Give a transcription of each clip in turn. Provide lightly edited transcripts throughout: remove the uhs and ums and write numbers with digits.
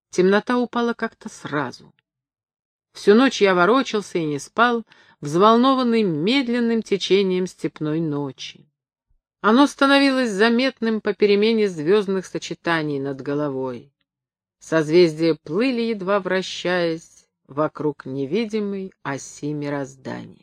темнота упала как-то сразу. Всю ночь я ворочался и не спал, взволнованный медленным течением степной ночи. Оно становилось заметным по перемене звездных сочетаний над головой. Созвездия плыли, едва вращаясь, вокруг невидимой оси мироздания.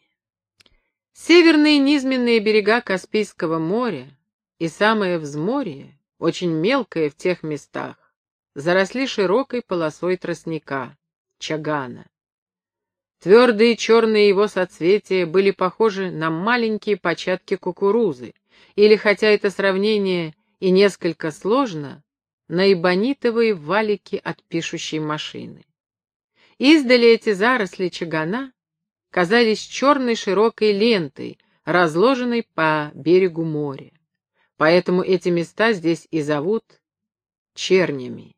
Северные низменные берега Каспийского моря и самое взморье, очень мелкое в тех местах, заросли широкой полосой тростника, чагана. Твердые черные его соцветия были похожи на маленькие початки кукурузы, или, хотя это сравнение и несколько сложно, на эбонитовые валики от пишущей машины. Издали эти заросли чагана казались черной широкой лентой, разложенной по берегу моря. Поэтому эти места здесь и зовут чернями.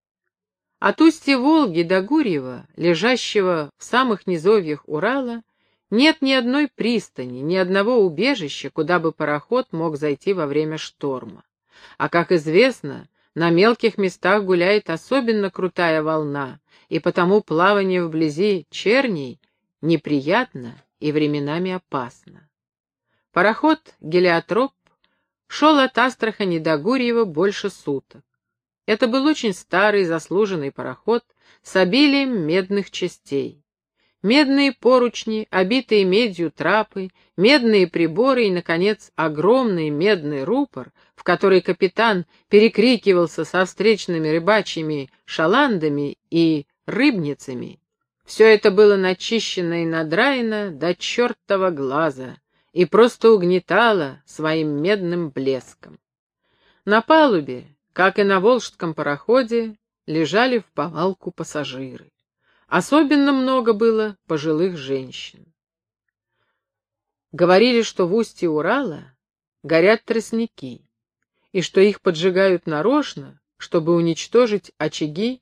От устья Волги до Гурьева, лежащего в самых низовьях Урала, нет ни одной пристани, ни одного убежища, куда бы пароход мог зайти во время шторма. А, как известно, на мелких местах гуляет особенно крутая волна, и потому плавание вблизи черней неприятно и временами опасно. Пароход «Гелиотроп» шел от Астрахани до Гурьева больше суток. Это был очень старый заслуженный пароход с обилием медных частей. Медные поручни, обитые медью трапы, медные приборы и, наконец, огромный медный рупор, в который капитан перекрикивался со встречными рыбачьими шаландами и рыбницами. Все это было начищено и надраено до чертова глаза и просто угнетало своим медным блеском. На палубе, как и на волжском пароходе, лежали вповалку пассажиры. Особенно много было пожилых женщин. Говорили, что в устье Урала горят тростники, и что их поджигают нарочно, чтобы уничтожить очаги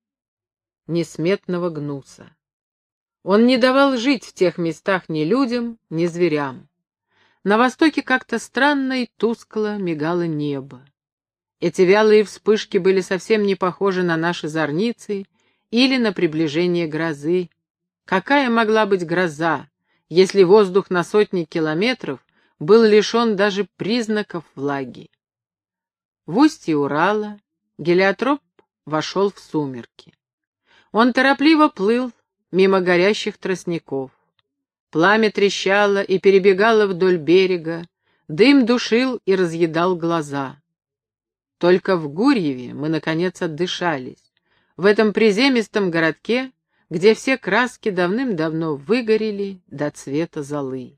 несметного гнуса. Он не давал жить в тех местах ни людям, ни зверям. На востоке как-то странно и тускло мигало небо. Эти вялые вспышки были совсем не похожи на наши зорницы или на приближение грозы. Какая могла быть гроза, если воздух на сотни километров был лишен даже признаков влаги? В устье Урала гелиотроп вошел в сумерки. Он торопливо плыл мимо горящих тростников. Пламя трещало и перебегало вдоль берега, дым душил и разъедал глаза. Только в Гурьеве мы, наконец, отдышались. В этом приземистом городке, где все краски давным-давно выгорели до цвета золы.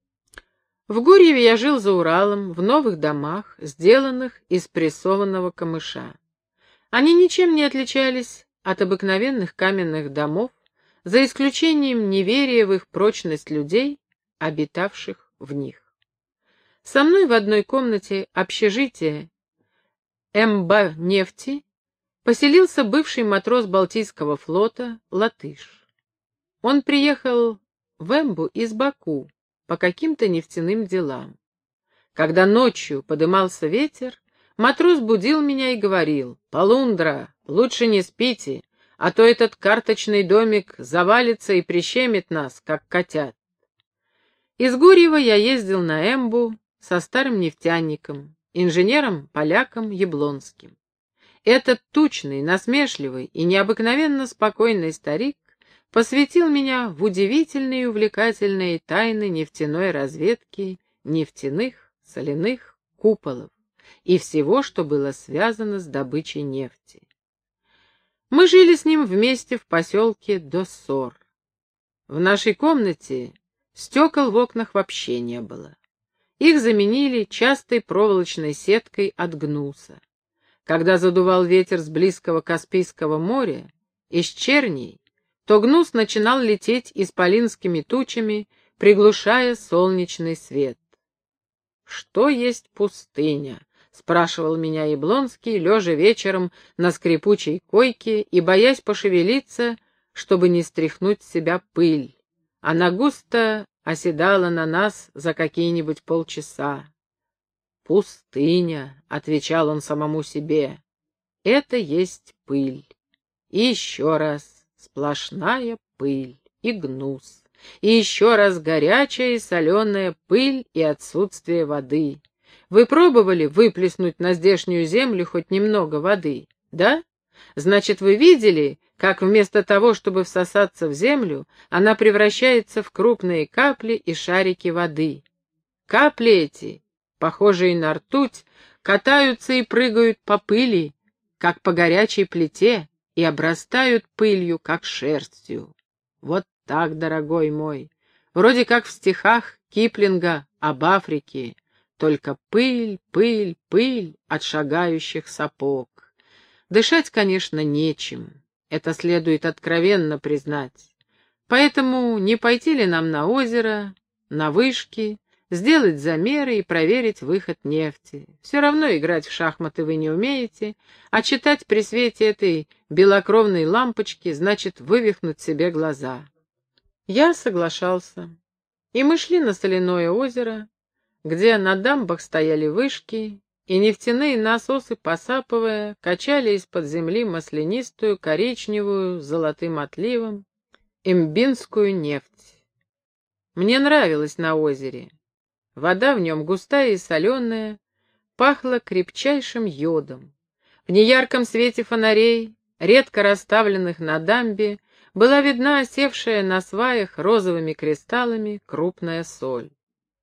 В Гурьеве я жил за Уралом, в новых домах, сделанных из прессованного камыша. Они ничем не отличались от обыкновенных каменных домов, за исключением неверия в их прочность людей, обитавших в них. Со мной в одной комнате общежития МБ-нефти поселился бывший матрос Балтийского флота Латыш. Он приехал в Эмбу из Баку по каким-то нефтяным делам. Когда ночью подымался ветер, матрос будил меня и говорил: «Полундра, лучше не спите, а то этот карточный домик завалится и прищемит нас, как котят». Из Гурьева я ездил на Эмбу со старым нефтяником, инженером-поляком Яблонским. Этот тучный, насмешливый и необыкновенно спокойный старик посвятил меня в удивительные и увлекательные тайны нефтяной разведки, нефтяных, соляных куполов и всего, что было связано с добычей нефти. Мы жили с ним вместе в поселке Доссор. В нашей комнате стекол в окнах вообще не было. Их заменили частой проволочной сеткой от гнуса. Когда задувал ветер с близкого Каспийского моря, из черней, то гнус начинал лететь исполинскими тучами, приглушая солнечный свет. «Что есть пустыня?» — спрашивал меня Яблонский, лежа вечером на скрипучей койке и боясь пошевелиться, чтобы не стряхнуть с себя пыль. Она густо оседала на нас за какие-нибудь полчаса. «Пустыня», — отвечал он самому себе, — «это есть пыль». И еще раз сплошная пыль и гнус. И еще раз горячая и соленая пыль и отсутствие воды. Вы пробовали выплеснуть на здешнюю землю хоть немного воды, да? Значит, вы видели, как вместо того, чтобы всосаться в землю, она превращается в крупные капли и шарики воды. Капли эти, похожие на ртуть, катаются и прыгают по пыли, как по горячей плите, и обрастают пылью, как шерстью. Вот так, дорогой мой, вроде как в стихах Киплинга об Африке, только пыль, пыль, пыль от шагающих сапог. Дышать, конечно, нечем, это следует откровенно признать. Поэтому не пойти ли нам на озеро, на вышки, сделать замеры и проверить выход нефти? Все равно играть в шахматы вы не умеете, а читать при свете этой белокровной лампочки значит вывихнуть себе глаза. Я соглашался, и мы шли на соляное озеро, где на дамбах стояли вышки, и нефтяные насосы, посапывая, качали из-под земли маслянистую, коричневую, с золотым отливом, эмбинскую нефть. Мне нравилось на озере. Вода в нем густая и соленая, пахла крепчайшим йодом. В неярком свете фонарей, редко расставленных на дамбе, была видна осевшая на сваях розовыми кристаллами крупная соль.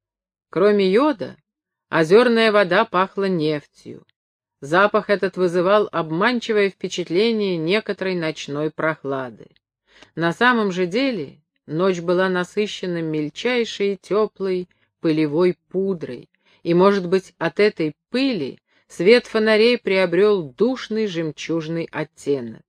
Кроме йода, озерная вода пахла нефтью. Запах этот вызывал обманчивое впечатление некоторой ночной прохлады. На самом же деле ночь была насыщена мельчайшей и теплой пылевой пудрой, и, может быть, от этой пыли свет фонарей приобрел душный жемчужный оттенок.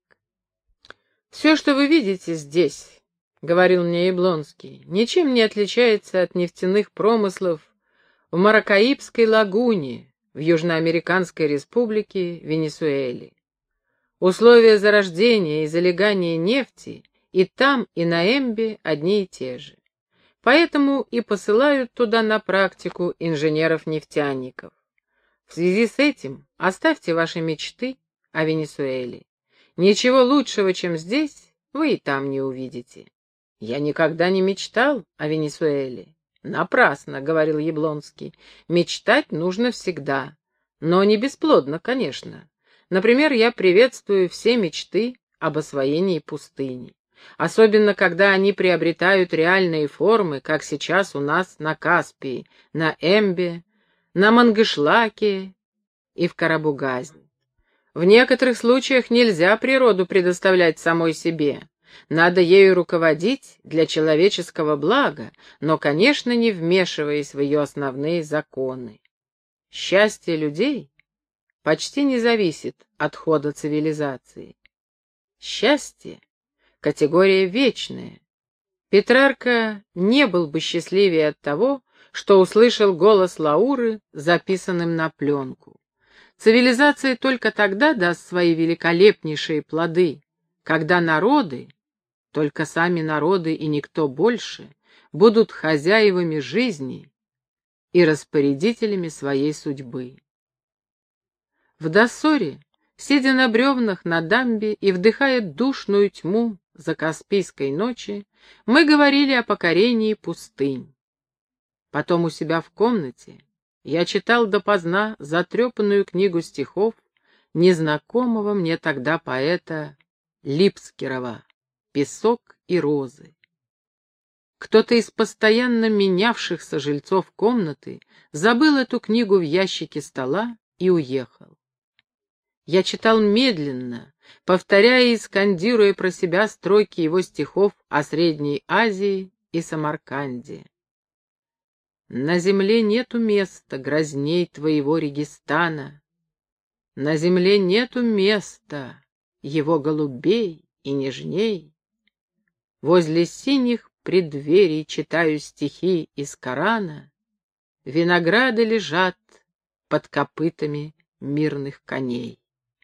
«Все, что вы видите здесь, — говорил мне Яблонский, — ничем не отличается от нефтяных промыслов в Маракаибской лагуне в Южноамериканской республике Венесуэле. Условия зарождения и залегания нефти и там, и на Эмбе одни и те же. Поэтому и посылают туда на практику инженеров-нефтяников. В связи с этим оставьте ваши мечты о Венесуэле. Ничего лучшего, чем здесь, вы и там не увидите. Я никогда не мечтал о Венесуэле. Напрасно, — говорил Яблонский, — мечтать нужно всегда, но не бесплодно, конечно. Например, я приветствую все мечты об освоении пустыни. Особенно, когда они приобретают реальные формы, как сейчас у нас на Каспии, на Эмбе, на Мангышлаке и в Карабугазе. В некоторых случаях нельзя природу предоставлять самой себе. Надо ею руководить для человеческого блага, но, конечно, не вмешиваясь в ее основные законы. Счастье людей почти не зависит от хода цивилизации. Счастье — категория вечная. Петрарка не был бы счастливее от того, что услышал голос Лауры, записанным на пленку. Цивилизация только тогда даст свои великолепнейшие плоды, когда народы, только сами народы и никто больше, будут хозяевами жизни и распорядителями своей судьбы. В Доссоре, сидя на бревнах на дамбе и вдыхая душную тьму закаспийской ночи, мы говорили о покорении пустынь. Потом у себя в комнате я читал допоздна затрепанную книгу стихов незнакомого мне тогда поэта Липскерова «Песок и розы». Кто-то из постоянно менявшихся жильцов комнаты забыл эту книгу в ящике стола и уехал. Я читал медленно, повторяя и скандируя про себя строки его стихов о Средней Азии и Самарканде. На земле нету места грозней твоего Регистана, на земле нету места его голубей и нежней. Возле синих преддверий читаю стихи из Корана, винограды лежат под копытами мирных коней.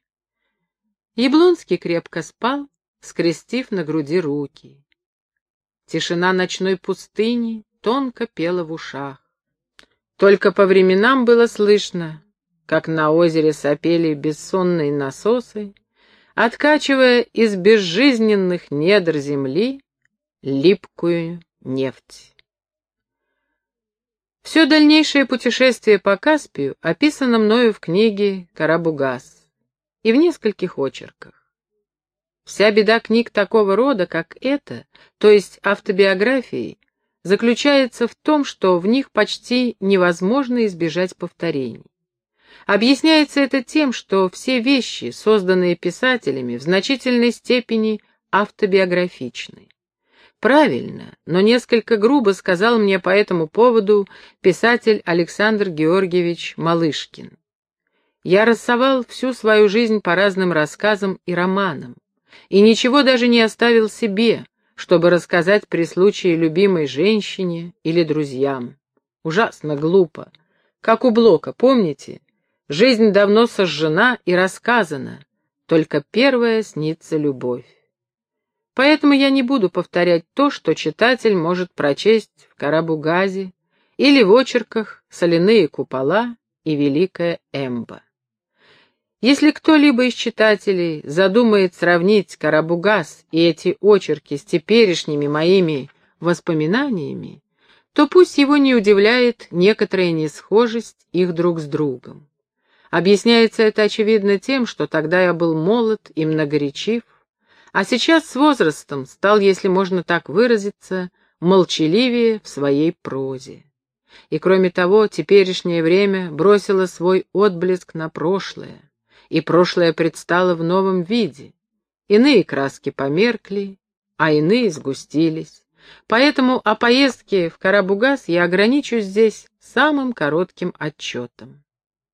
Яблонский крепко спал, скрестив на груди руки. Тишина ночной пустыни тонко пела в ушах. Только по временам было слышно, как на озере сопели бессонные насосы, откачивая из безжизненных недр земли липкую нефть. Все дальнейшее путешествие по Каспию описано мною в книге «Карабугас» и в нескольких очерках. Вся беда книг такого рода, как эта, то есть автобиографии, заключается в том, что в них почти невозможно избежать повторений. Объясняется это тем, что все вещи, созданные писателями, в значительной степени автобиографичны. Правильно, но несколько грубо сказал мне по этому поводу писатель Александр Георгиевич Малышкин. Я рассовал всю свою жизнь по разным рассказам и романам, и ничего даже не оставил себе, чтобы рассказать при случае любимой женщине или друзьям. Ужасно глупо. Как у Блока, помните? Жизнь давно сожжена и рассказана, только первая снится любовь. Поэтому я не буду повторять то, что читатель может прочесть в «Карабугазе» или в очерках «Соляные купола» и «Великая Эмба». Если кто-либо из читателей задумает сравнить «Карабугас» и эти очерки с теперешними моими воспоминаниями, то пусть его не удивляет некоторая несхожесть их друг с другом. Объясняется это, очевидно, тем, что тогда я был молод и многоречив, а сейчас с возрастом стал, если можно так выразиться, молчаливее в своей прозе. И кроме того, теперешнее время бросило свой отблеск на прошлое, и прошлое предстало в новом виде. Иные краски померкли, а иные сгустились. Поэтому о поездке в Карабугас я ограничусь здесь самым коротким отчетом.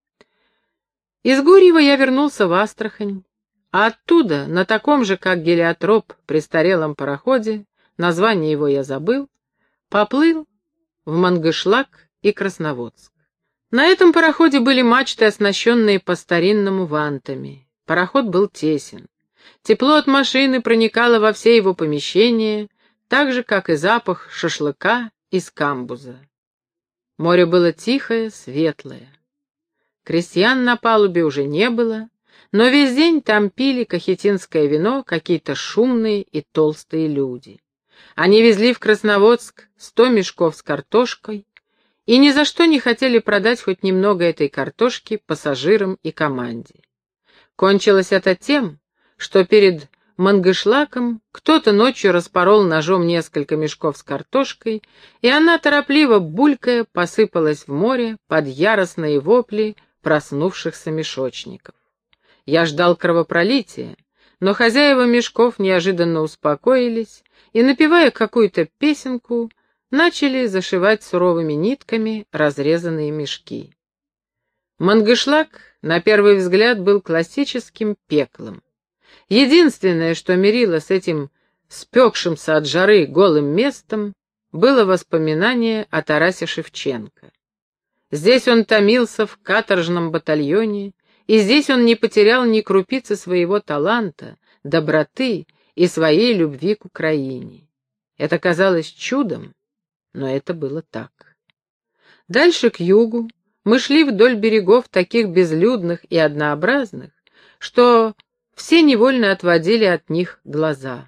Из Гурьева я вернулся в Астрахань, а оттуда, на таком же, как гелиотроп, престарелом пароходе, название его я забыл, поплыл в Мангышлак и Красноводск. На этом пароходе были мачты, оснащенные по-старинному вантами. Пароход был тесен. Тепло от машины проникало во все его помещения, так же, как и запах шашлыка из камбуза. Море было тихое, светлое. Крестьян на палубе уже не было, но весь день там пили кахетинское вино какие-то шумные и толстые люди. Они везли в Красноводск 100 мешков с картошкой и ни за что не хотели продать хоть немного этой картошки пассажирам и команде. Кончилось это тем, что перед Мангышлаком кто-то ночью распорол ножом несколько мешков с картошкой, и она, торопливо булькая, посыпалась в море под яростные вопли проснувшихся мешочников. Я ждал кровопролития, но хозяева мешков неожиданно успокоились и, напевая какую-то песенку, начали зашивать суровыми нитками разрезанные мешки. Мангышлак, на первый взгляд, был классическим пеклом. Единственное, что мирило с этим спекшимся от жары голым местом, было воспоминание о Тарасе Шевченко. Здесь он томился в каторжном батальоне, и здесь он не потерял ни крупицы своего таланта, доброты и своей любви к Украине. Это казалось чудом, но это было так. Дальше к югу мы шли вдоль берегов таких безлюдных и однообразных, что все невольно отводили от них глаза.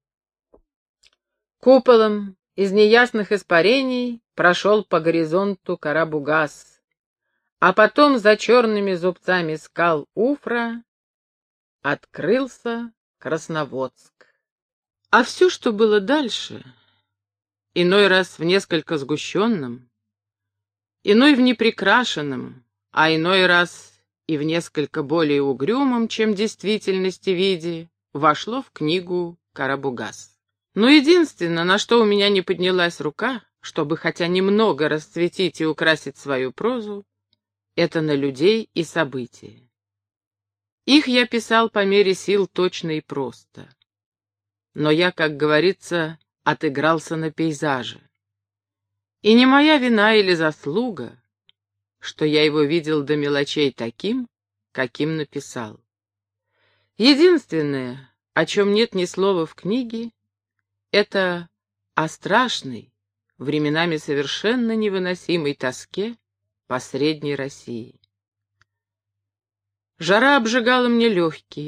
Куполом из неясных испарений прошел по горизонту Карабугас, а потом за черными зубцами скал Уфра открылся Красноводск. А все, что было дальше, иной раз в несколько сгущенном, иной в неприкрашенном, а иной раз и в несколько более угрюмом, чем в действительности виде, вошло в книгу «Карабугас». Но единственное, на что у меня не поднялась рука, чтобы хотя немного расцветить и украсить свою прозу, это на людей и события. Их я писал по мере сил точно и просто. Но я, как говорится, отыгрался на пейзаже. И не моя вина или заслуга, что я его видел до мелочей таким, каким написал. Единственное, о чем нет ни слова в книге, это о страшной, временами совершенно невыносимой тоске по Средней России. Жара обжигала мне легкие,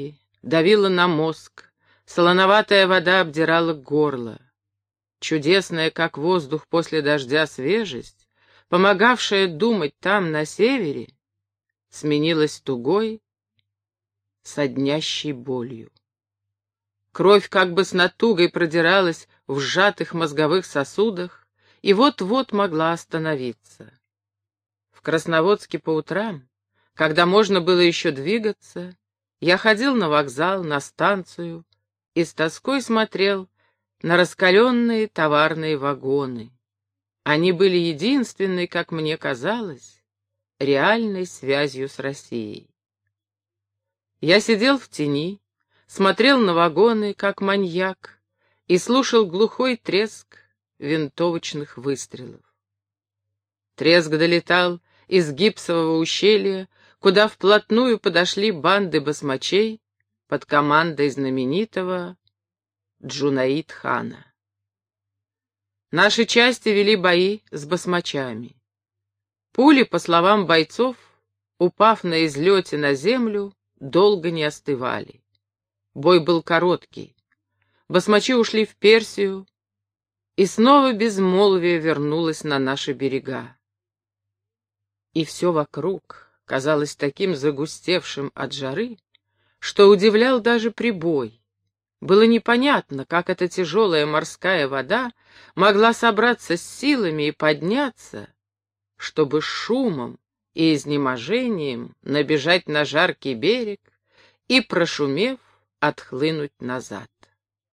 давила на мозг, солоноватая вода обдирала горло. Чудесная, как воздух после дождя, свежесть, помогавшая думать там, на севере, сменилась тугой, соднящей болью. Кровь как бы с натугой продиралась в сжатых мозговых сосудах и вот-вот могла остановиться. В Красноводске по утрам, когда можно было еще двигаться, я ходил на вокзал, на станцию и с тоской смотрел на раскаленные товарные вагоны. Они были единственной, как мне казалось, реальной связью с Россией. Я сидел в тени, смотрел на вагоны, как маньяк, и слушал глухой треск винтовочных выстрелов. Треск долетал из гипсового ущелья, куда вплотную подошли банды басмачей под командой знаменитого Джунаид-хана. Наши части вели бои с басмачами. Пули, по словам бойцов, упав на излете на землю, долго не остывали. Бой был короткий. Басмачи ушли в Персию, и снова безмолвие вернулось на наши берега. И все вокруг казалось таким загустевшим от жары, что удивлял даже прибой. Было непонятно, как эта тяжелая морская вода могла собраться с силами и подняться, чтобы с шумом и изнеможением набежать на жаркий берег и, прошумев, отхлынуть назад.